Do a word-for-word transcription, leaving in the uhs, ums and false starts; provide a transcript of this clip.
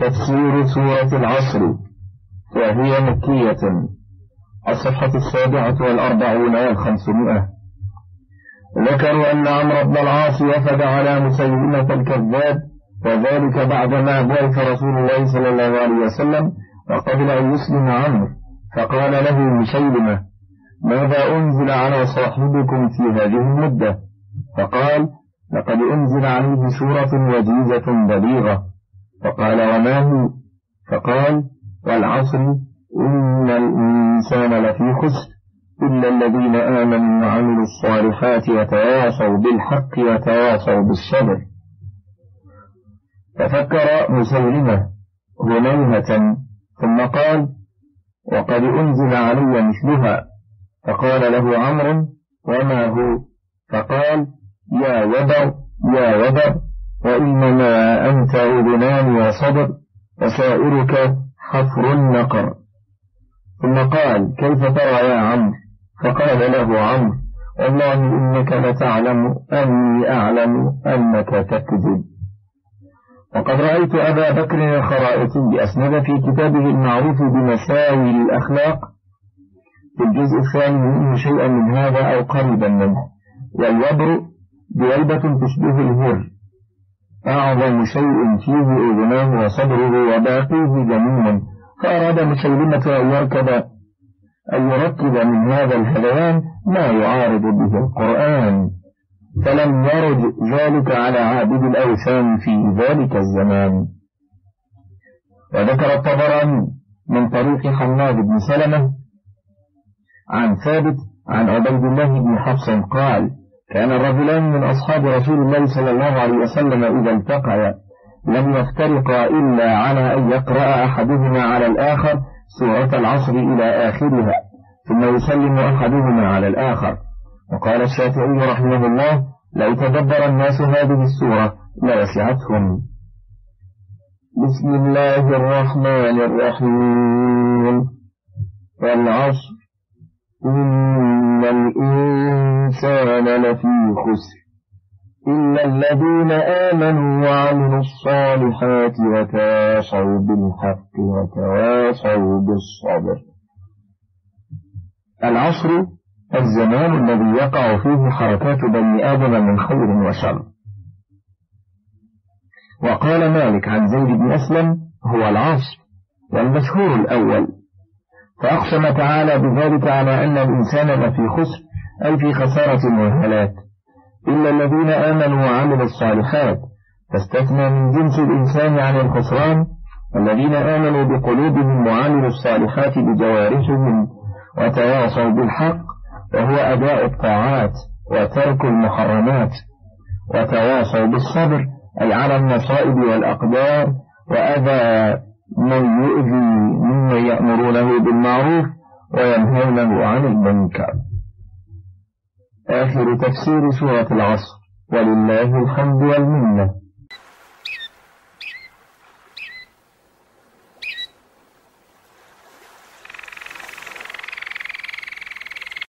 تفسير سورة العصر، وهي مكية. الصفحة السابعة والأربعون والخمسمائة. ذكروا أن عمرو بن العاص وفد على مسيلمة الكذاب، وذلك بعدما بعث رسول الله صلى الله عليه وسلم، وقبل أن يسلم عمرو، فقال له مسيلمة: ماذا أنزل على صاحبكم في هذه المدة؟ فقال: لقد أنزل عليه سورة وجيزة بليغة. فقال: وما هي؟ فقال: والعصر إن الإنسان لفي خسر إلا الذين آمنوا وعملوا الصالحات وتواصوا بالحق وتواصوا بالصبر. ففكر مسيلمة هنيهة ثم قال: وقد أنزل علي مثلها. فقال له عمرو: وما هو؟ فقال: يا وبر يا وبر، وإنما أنت أذنان وصبر، وسائرك حفر النقر. ثم قال: كيف ترى يا عمرو؟ فقال له عمرو: والله إنك لتعلم أني أعلم أنك تكذب. وقد رأيت أبا بكر الخرائطي أسند في كتابه المعروف بمساوي الأخلاق في الجزء الثاني منه شيئا من هذا أو قريبا منه. والوبر دويبة تشبه الهر، أعظم شيء فيه أذناه وصدره وباقيه جميل. فأراد مسيلمة أن يركب أن يركب من هذا الهذيان ما يعارض به القرآن، فلم يرد ذلك على عابد الأوثان في ذلك الزمان. وذكر الطبراني من طريق حماد بن سلمة عن ثابت عن عبيد الله بن حفص قال: كان الرجلان من أصحاب رسول الله صلى الله عليه وسلم إذا التقيا لم يفترقا إلا على أن يقرأ أحدهما على الآخر سورة العصر إلى آخرها، ثم يسلم أحدهما على الآخر. وقال الشافعي رحمه الله: لو تدبر الناس هذه السورة لوسعتهم. بسم الله الرحمن الرحيم. والعصر إن الإنسان لفي خسر إلا الذين آمنوا وعملوا الصالحات وتواصوا بالحق وتواصوا بالصبر. العصر الزمان الذي يقع فيه حركات بني آدم من خير وشر. وقال مالك عن زيد بن أسلم: هو العصر، والمشهور الأول. فأقسم تعالى بذلك على أن الإنسان لفي خسر، أي في خسارة وهلاك، إلا الذين آمنوا وعملوا الصالحات، فاستثنى من جنس الإنسان عن الخسران الذين آمنوا بقلوبهم وعملوا الصالحات بجوارحهم وتواصوا بالحق، وهو أداء الطاعات وترك المحرمات، وتواصوا بالصبر أي على المصائب والأقدار وأذى من يؤذي ممن يأمرونه بالمعروف وينهونه عن المنكر. آخر تفسير سورة العصر، ولله الحمد والمنة.